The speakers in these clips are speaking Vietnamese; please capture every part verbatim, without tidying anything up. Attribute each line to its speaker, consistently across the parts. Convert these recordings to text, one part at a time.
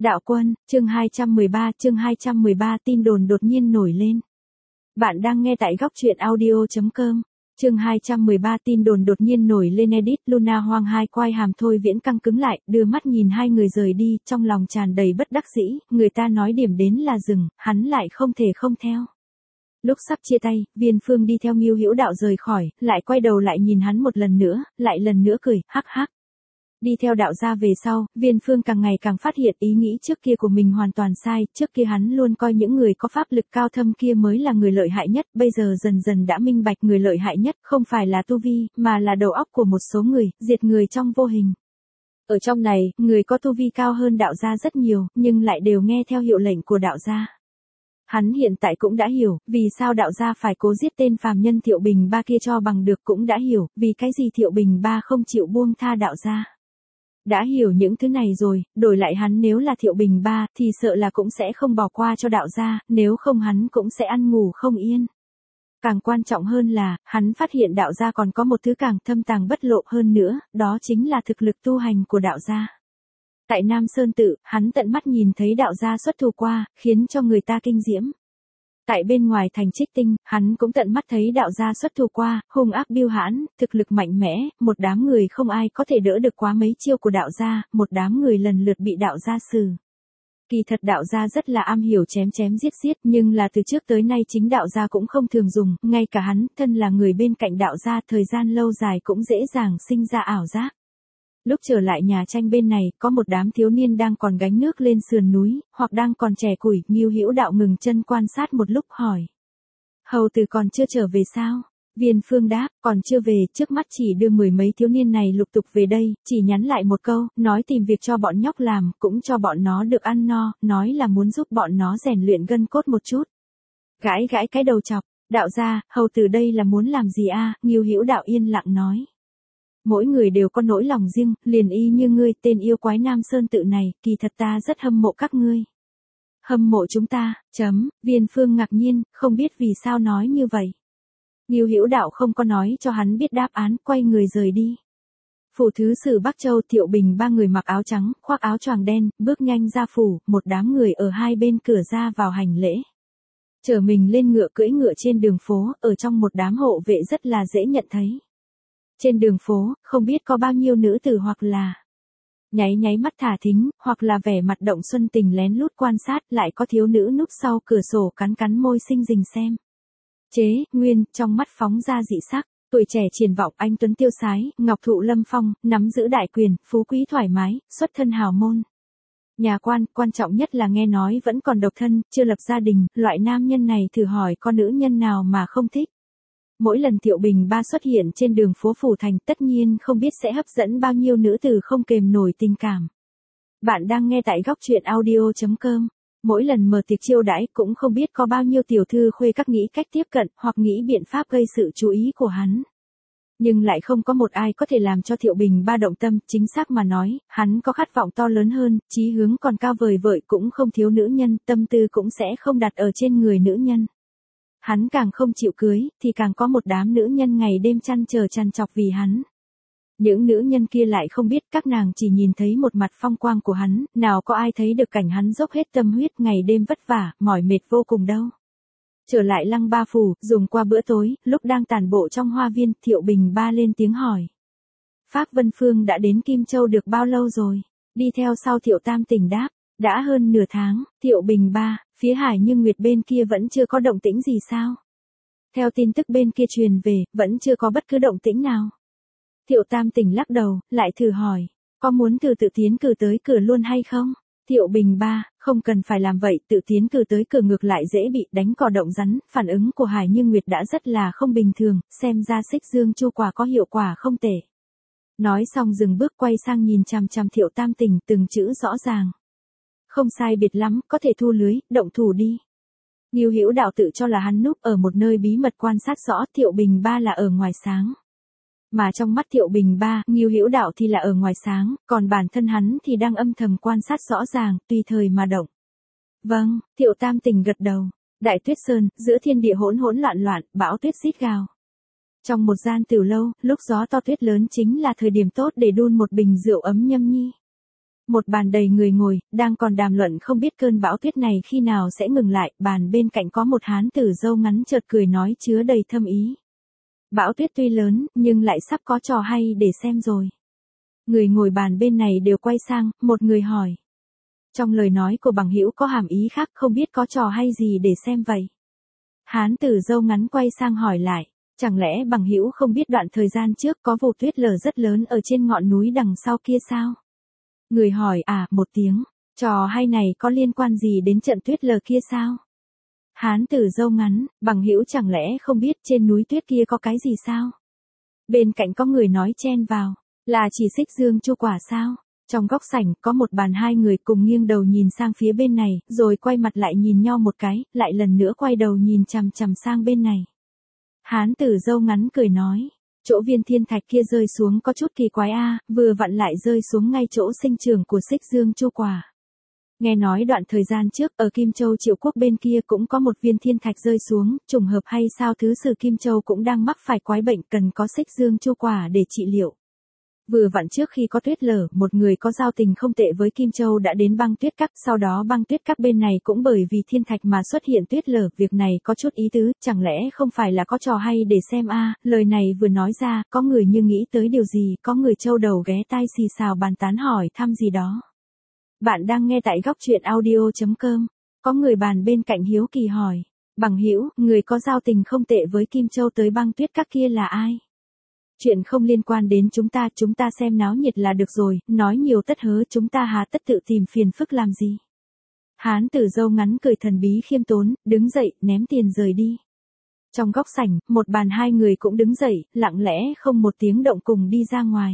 Speaker 1: Đạo quân, chương hai trăm mười ba, chương hai trăm mười ba tin đồn đột nhiên nổi lên. Bạn đang nghe tại góc truyện audio chấm com. Chương hai trăm mười ba tin đồn đột nhiên nổi lên edit Luna Hoang hai quai hàm Thôi Viễn căng cứng lại, đưa mắt nhìn hai người rời đi, trong lòng tràn đầy bất đắc dĩ, người ta nói điểm đến là dừng, hắn lại không thể không theo. Lúc sắp chia tay, Viên Phương đi theo Ngưu Hữu Đạo rời khỏi, lại quay đầu lại nhìn hắn một lần nữa, lại lần nữa cười, hắc hắc. Đi theo Đạo gia về sau, Viên Phương càng ngày càng phát hiện ý nghĩ trước kia của mình hoàn toàn sai, trước kia hắn luôn coi những người có pháp lực cao thâm kia mới là người lợi hại nhất, bây giờ dần dần đã minh bạch người lợi hại nhất không phải là tu vi, mà là đầu óc của một số người, diệt người trong vô hình. Ở trong này, người có tu vi cao hơn Đạo gia rất nhiều, nhưng lại đều nghe theo hiệu lệnh của Đạo gia. Hắn hiện tại cũng đã hiểu, vì sao Đạo gia phải cố giết tên phàm nhân Thiệu Bình Ba kia cho bằng được, cũng đã hiểu, vì cái gì Thiệu Bình Ba không chịu buông tha Đạo gia. Đã hiểu những thứ này rồi, đổi lại hắn nếu là Thiệu Bình Ba thì sợ là cũng sẽ không bỏ qua cho Đạo gia, nếu không hắn cũng sẽ ăn ngủ không yên. Càng quan trọng hơn là, hắn phát hiện Đạo gia còn có một thứ càng thâm tàng bất lộ hơn nữa, đó chính là thực lực tu hành của Đạo gia. Tại Nam Sơn Tự, hắn tận mắt nhìn thấy Đạo gia xuất thủ qua, khiến cho người ta kinh diễm. Tại bên ngoài thành Trích Tinh, hắn cũng tận mắt thấy Đạo gia xuất thủ qua, hung ác biêu hãn, thực lực mạnh mẽ, một đám người không ai có thể đỡ được quá mấy chiêu của Đạo gia, một đám người lần lượt bị Đạo gia xử. Kỳ thật Đạo gia rất là am hiểu chém chém giết giết, nhưng là từ trước tới nay chính Đạo gia cũng không thường dùng, ngay cả hắn, thân là người bên cạnh Đạo gia thời gian lâu dài cũng dễ dàng sinh ra ảo giác. Lúc trở lại nhà tranh bên này, có một đám thiếu niên đang còn gánh nước lên sườn núi, hoặc đang còn chẻ củi, Ngưu Hữu Đạo ngừng chân quan sát một lúc hỏi. Hầu tử còn chưa trở về sao? Viên Phương đáp, còn chưa về, trước mắt chỉ đưa mười mấy thiếu niên này lục tục về đây, chỉ nhắn lại một câu, nói tìm việc cho bọn nhóc làm, cũng cho bọn nó được ăn no, nói là muốn giúp bọn nó rèn luyện gân cốt một chút. Gãi gãi cái đầu chọc, Đạo gia, hầu tử đây là muốn làm gì a? Ngưu Hữu Đạo yên lặng nói. Mỗi người đều có nỗi lòng riêng, liền y như ngươi, tên yêu quái Nam Sơn Tự này, kỳ thật ta rất hâm mộ các ngươi. Hâm mộ chúng ta, chấm, Viên Phương ngạc nhiên, không biết vì sao nói như vậy. Ngưu Hữu Đạo không có nói cho hắn biết đáp án, quay người rời đi. Phủ thứ sử Bắc Châu Thiệu Bình ba người mặc áo trắng, khoác áo choàng đen, bước nhanh ra phủ, một đám người ở hai bên cửa ra vào hành lễ. Chở mình lên ngựa cưỡi ngựa trên đường phố, ở trong một đám hộ vệ rất là dễ nhận thấy. Trên đường phố, không biết có bao nhiêu nữ tử hoặc là nháy nháy mắt thả thính, hoặc là vẻ mặt động xuân tình lén lút quan sát, lại có thiếu nữ núp sau cửa sổ cắn cắn môi xinh rình xem. Chế, Nguyên, trong mắt phóng ra dị sắc, tuổi trẻ triển vọng, anh tuấn tiêu sái, ngọc thụ lâm phong, nắm giữ đại quyền, phú quý thoải mái, xuất thân hào môn. Nhà quan, quan trọng nhất là nghe nói vẫn còn độc thân, chưa lập gia đình, loại nam nhân này thử hỏi có nữ nhân nào mà không thích. Mỗi lần Thiệu Bình Ba xuất hiện trên đường phố Phủ Thành tất nhiên không biết sẽ hấp dẫn bao nhiêu nữ tử không kềm nổi tình cảm. Bạn đang nghe tại góc truyện audio chấm com. Mỗi lần mở tiệc chiêu đãi cũng không biết có bao nhiêu tiểu thư khuê các nghĩ cách tiếp cận hoặc nghĩ biện pháp gây sự chú ý của hắn. Nhưng lại không có một ai có thể làm cho Thiệu Bình Ba động tâm, chính xác mà nói, hắn có khát vọng to lớn hơn, chí hướng còn cao vời vợi cũng không thiếu nữ nhân, tâm tư cũng sẽ không đặt ở trên người nữ nhân. Hắn càng không chịu cưới, thì càng có một đám nữ nhân ngày đêm chăn chờ chăn chọc vì hắn. Những nữ nhân kia lại không biết, các nàng chỉ nhìn thấy một mặt phong quang của hắn, nào có ai thấy được cảnh hắn dốc hết tâm huyết ngày đêm vất vả, mỏi mệt vô cùng đâu. Trở lại Lăng Ba Phủ, dùng qua bữa tối, lúc đang tản bộ trong hoa viên, Thiệu Bình Ba lên tiếng hỏi. Phác Vân Phương đã đến Kim Châu được bao lâu rồi? Đi theo sau Thiệu Tam Tỉnh đáp. Đã hơn nửa tháng, Thiệu Bình Ba, phía Hải Như Nguyệt bên kia vẫn chưa có động tĩnh gì sao? Theo tin tức bên kia truyền về, vẫn chưa có bất cứ động tĩnh nào. Thiệu Tam Tỉnh lắc đầu, lại thử hỏi, có muốn từ tự tiến cử tới cửa luôn hay không? Thiệu Bình Ba, không cần phải làm vậy, tự tiến cử tới cửa ngược lại dễ bị đánh cò động rắn, phản ứng của Hải Như Nguyệt đã rất là không bình thường, xem ra Xích Dương Chu quả có hiệu quả không tệ. Nói xong dừng bước quay sang nhìn chằm chằm Thiệu Tam Tỉnh, từng chữ rõ ràng. Không sai biệt lắm, có thể thu lưới, động thủ đi. Ngưu Hữu Đạo tự cho là hắn núp ở một nơi bí mật quan sát rõ, Thiệu Bình Ba là ở ngoài sáng. Mà trong mắt Thiệu Bình Ba, Ngưu Hữu Đạo thì là ở ngoài sáng, còn bản thân hắn thì đang âm thầm quan sát rõ ràng, tùy thời mà động. Vâng, Thiệu Tam Tỉnh gật đầu. Đại Tuyết Sơn, giữa thiên địa hỗn hỗn loạn loạn, bão tuyết rít gào. Trong một gian tiểu lâu, lúc gió to tuyết lớn chính là thời điểm tốt để đun một bình rượu ấm nhâm nhi. Một bàn đầy người ngồi, đang còn đàm luận không biết cơn bão tuyết này khi nào sẽ ngừng lại, bàn bên cạnh có một hán tử râu ngắn chợt cười nói chứa đầy thâm ý. Bão tuyết tuy lớn, nhưng lại sắp có trò hay để xem rồi. Người ngồi bàn bên này đều quay sang, một người hỏi. Trong lời nói của bằng hữu có hàm ý khác, không biết có trò hay gì để xem vậy. Hán tử râu ngắn quay sang hỏi lại, chẳng lẽ bằng hữu không biết đoạn thời gian trước có vụ tuyết lở rất lớn ở trên ngọn núi đằng sau kia sao? Người hỏi à, một tiếng, trò hay này có liên quan gì đến trận tuyết lở kia sao? Hán tử râu ngắn, bằng hữu chẳng lẽ không biết trên núi tuyết kia có cái gì sao? Bên cạnh có người nói chen vào, là chỉ xích dương chu quả sao? Trong góc sảnh có một bàn hai người cùng nghiêng đầu nhìn sang phía bên này, rồi quay mặt lại nhìn nhau một cái, lại lần nữa quay đầu nhìn chằm chằm sang bên này. Hán tử râu ngắn cười nói, chỗ viên thiên thạch kia rơi xuống có chút kỳ quái a, vừa vặn lại rơi xuống ngay chỗ sinh trưởng của xích dương chu quả. Nghe nói đoạn thời gian trước ở Kim Châu Triệu Quốc bên kia cũng có một viên thiên thạch rơi xuống, trùng hợp hay sao thứ sử Kim Châu cũng đang mắc phải quái bệnh cần có xích dương chu quả để trị liệu. Vừa vặn trước khi có tuyết lở, một người có giao tình không tệ với Kim Châu đã đến băng tuyết các, sau đó băng tuyết các bên này cũng bởi vì thiên thạch mà xuất hiện tuyết lở, việc này có chút ý tứ, chẳng lẽ không phải là có trò hay để xem a? Lời này vừa nói ra, có người như nghĩ tới điều gì, có người châu đầu ghé tai xì xào bàn tán hỏi thăm gì đó. Bạn đang nghe tại góc truyện audio chấm com, có người bàn bên cạnh hiếu kỳ hỏi, bằng hữu, người có giao tình không tệ với Kim Châu tới băng tuyết các kia là ai? Chuyện không liên quan đến chúng ta, chúng ta xem náo nhiệt là được rồi, nói nhiều tất hớ, chúng ta hà tất tự tìm phiền phức làm gì. Hán tử râu ngắn cười thần bí khiêm tốn, đứng dậy, ném tiền rời đi. Trong góc sảnh, một bàn hai người cũng đứng dậy, lặng lẽ không một tiếng động cùng đi ra ngoài.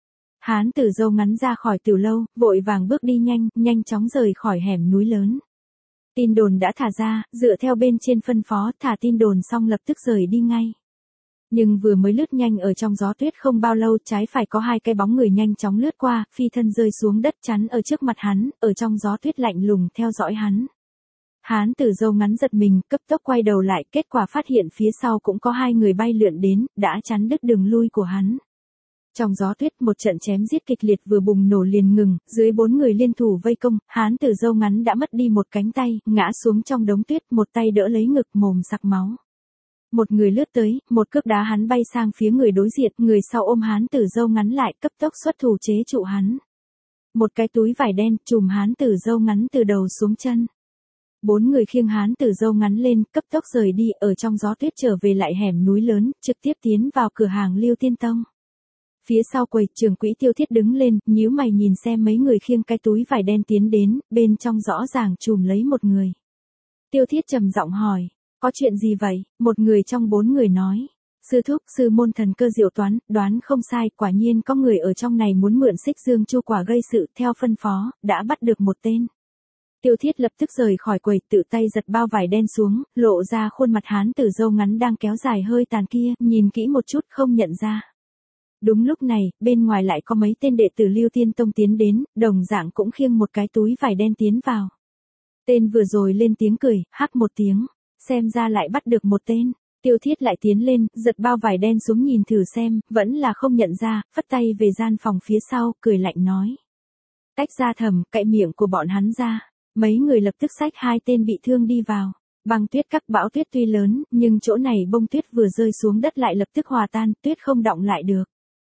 Speaker 1: Hán tử râu ngắn ra khỏi tiểu lâu, vội vàng bước đi nhanh, nhanh chóng rời khỏi hẻm núi lớn. Tin đồn đã thả ra, dựa theo bên trên phân phó, thả tin đồn xong lập tức rời đi ngay. Nhưng vừa mới lướt nhanh ở trong gió tuyết không bao lâu, trái phải có hai cái bóng người nhanh chóng lướt qua, phi thân rơi xuống đất chắn ở trước mặt hắn, ở trong gió tuyết lạnh lùng theo dõi hắn. Hán tử râu ngắn giật mình, cấp tốc quay đầu lại, kết quả phát hiện phía sau cũng có hai người bay lượn đến, đã chắn đứt đường lui của hắn. Trong gió tuyết một trận chém giết kịch liệt vừa bùng nổ liền ngừng, dưới bốn người liên thủ vây công, hán tử râu ngắn đã mất đi một cánh tay, ngã xuống trong đống tuyết, một tay đỡ lấy ngực, mồm sặc máu. Một người lướt tới, một cước đá hắn bay sang phía người đối diện, người sau ôm hán tử râu ngắn lại, cấp tốc xuất thủ chế trụ hắn. Một cái túi vải đen trùm hán tử râu ngắn từ đầu xuống chân. Bốn người khiêng hán tử râu ngắn lên, cấp tốc rời đi, ở trong gió tuyết trở về lại hẻm núi lớn, trực tiếp tiến vào cửa hàng Lưu Tiên Tông. Phía sau quầy, trưởng quỹ Tiêu Thiết đứng lên, nhíu mày nhìn xem mấy người khiêng cái túi vải đen tiến đến, bên trong rõ ràng trùm lấy một người. Tiêu Thiết trầm giọng hỏi, có chuyện gì vậy? Một người trong bốn người nói, sư thúc, sư môn thần cơ diệu toán, đoán không sai, quả nhiên có người ở trong này muốn mượn xích dương chu quả gây sự, theo phân phó, đã bắt được một tên. Tiêu Thiết lập tức rời khỏi quầy, tự tay giật bao vải đen xuống, lộ ra khuôn mặt hán tử râu ngắn đang kéo dài hơi tàn kia, nhìn kỹ một chút không nhận ra. Đúng lúc này, bên ngoài lại có mấy tên đệ tử Lưu Tiên Tông tiến đến, đồng dạng cũng khiêng một cái túi vải đen tiến vào. Tên vừa rồi lên tiếng cười, hắc một tiếng, xem ra lại bắt được một tên. Tiêu Thiết lại tiến lên, giật bao vải đen xuống nhìn thử xem, vẫn là không nhận ra, phất tay về gian phòng phía sau, cười lạnh nói. Tách ra thầm, cạy miệng của bọn hắn ra. Mấy người lập tức xách hai tên bị thương đi vào. Băng tuyết các bão tuyết tuy lớn, nhưng chỗ này bông tuyết vừa rơi xuống đất lại lập tức hòa tan, tuyết không đọng lại được.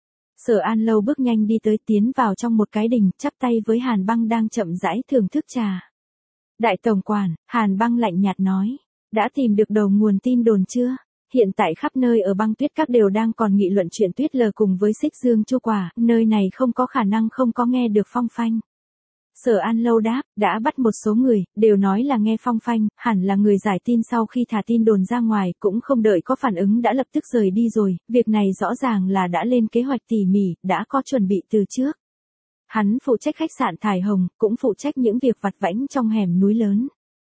Speaker 1: Sở An Lâu bước nhanh đi tới, tiến vào trong một cái đình, chắp tay với Hàn Băng đang chậm rãi thưởng thức trà. Đại tổng quản, Hàn Băng lạnh nhạt nói, đã tìm được đầu nguồn tin đồn chưa? Hiện tại khắp nơi ở băng tuyết các đều đang còn nghị luận chuyện tuyết lờ cùng với xích dương chu quả, nơi này không có khả năng không có nghe được phong phanh. Sở An Lâu đáp, đã bắt một số người, đều nói là nghe phong phanh, hẳn là người giải tin sau khi thả tin đồn ra ngoài, cũng không đợi có phản ứng đã lập tức rời đi rồi, việc này rõ ràng là đã lên kế hoạch tỉ mỉ, đã có chuẩn bị từ trước. Hắn phụ trách khách sạn Thải Hồng, cũng phụ trách những việc vặt vãnh trong hẻm núi lớn.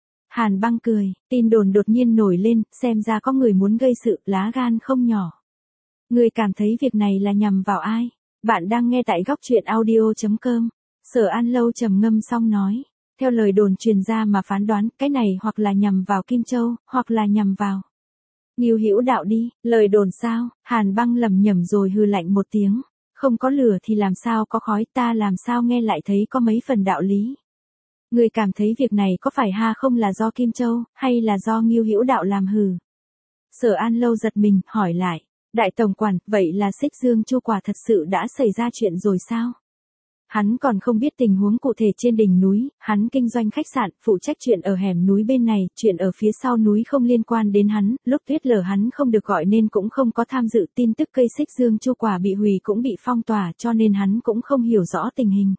Speaker 1: Hàn Băng cười, tin đồn đột nhiên nổi lên, xem ra có người muốn gây sự, lá gan không nhỏ. Người cảm thấy việc này là nhằm vào ai? Bạn đang nghe tại góc truyện audio chấm com. Sở An Lâu trầm ngâm xong nói, theo lời đồn truyền ra mà phán đoán, cái này hoặc là nhằm vào Kim Châu, hoặc là nhằm vào Ngưu Hữu Đạo đi, lời đồn sao? Hàn Băng lẩm nhẩm rồi hừ lạnh một tiếng, Không có lửa thì làm sao có khói, ta làm sao nghe lại thấy có mấy phần đạo lý. Người cảm thấy việc này có phải ha không là do Kim Châu, hay là do Ngưu Hữu Đạo làm hừ? Sở An Lâu giật mình, hỏi lại. Đại tổng quản, vậy là Xích Dương Chu quả thật sự đã xảy ra chuyện rồi sao? Hắn còn không biết tình huống cụ thể trên đỉnh núi, hắn kinh doanh khách sạn, phụ trách chuyện ở hẻm núi bên này, chuyện ở phía sau núi không liên quan đến hắn, lúc tuyết lở hắn không được gọi nên cũng không có tham dự, tin tức cây Xích Dương Chu quả bị hủy cũng bị phong tỏa, cho nên hắn cũng không hiểu rõ tình hình.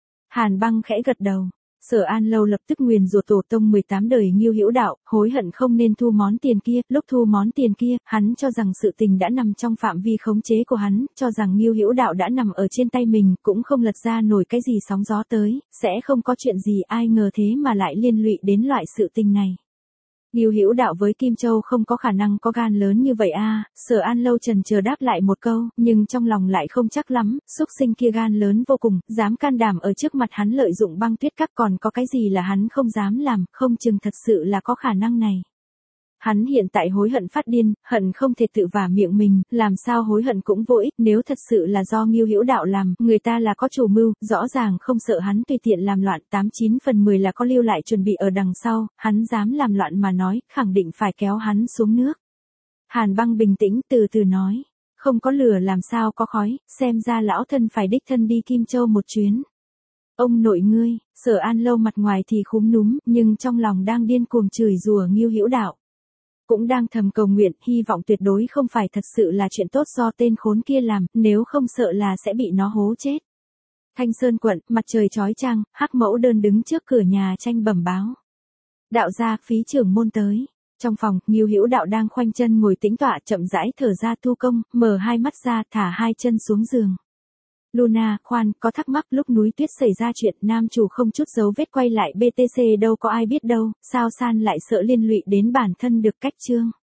Speaker 1: Hàn Băng khẽ gật đầu. Sở An Lâu lập tức nguyền rủa tổ tông mười tám đời Ngưu Hữu Đạo, hối hận không nên thu món tiền kia, lúc thu món tiền kia, hắn cho rằng sự tình đã nằm trong phạm vi khống chế của hắn, cho rằng Ngưu Hữu Đạo đã nằm ở trên tay mình, cũng không lật ra nổi cái gì sóng gió tới, sẽ không có chuyện gì, ai ngờ thế mà lại liên lụy đến loại sự tình này. Ngưu Hữu Đạo với Kim Châu không có khả năng có gan lớn như vậy a. Sở An Lâu trần chờ đáp lại một câu, nhưng trong lòng lại không chắc lắm, xúc sinh kia gan lớn vô cùng, dám can đảm ở trước mặt hắn lợi dụng băng tuyết các, còn có cái gì là hắn không dám làm, không chừng thật sự là có khả năng này. Hắn hiện tại hối hận phát điên, hận không thể tự vả miệng mình, làm sao hối hận cũng vô ích, nếu thật sự là do Ngưu Hữu Đạo làm, người ta là có chủ mưu, rõ ràng không sợ hắn tùy tiện làm loạn, tám chín phần mười là có lưu lại chuẩn bị ở đằng sau, hắn dám làm loạn mà nói, khẳng định phải kéo hắn xuống nước. Hàn Băng bình tĩnh từ từ nói, không có lửa làm sao có khói, xem ra lão thân phải đích thân đi Kim Châu một chuyến. Ông nội ngươi, Sở An Lâu mặt ngoài thì khúm núm, nhưng trong lòng đang điên cuồng chửi rủa Ngưu Hữu Đạo. Cũng đang thầm cầu nguyện, hy vọng tuyệt đối không phải thật sự là chuyện tốt do tên khốn kia làm, nếu không sợ là sẽ bị nó hố chết. Thanh Sơn quận, mặt trời chói chang, Hắc Mẫu Đơn đứng trước cửa nhà tranh bẩm báo. Đạo gia, phí trưởng môn tới. Trong phòng, Ngưu Hữu Đạo đang khoanh chân ngồi tĩnh tọa, chậm rãi thở ra tu công, mở hai mắt ra, thả hai chân xuống giường. Luna, khoan, có thắc mắc, lúc núi tuyết xảy ra chuyện, nam chủ không chút dấu vết quay lại bê tê xê đâu có ai biết đâu, sao San lại sợ liên lụy đến bản thân được cách chương.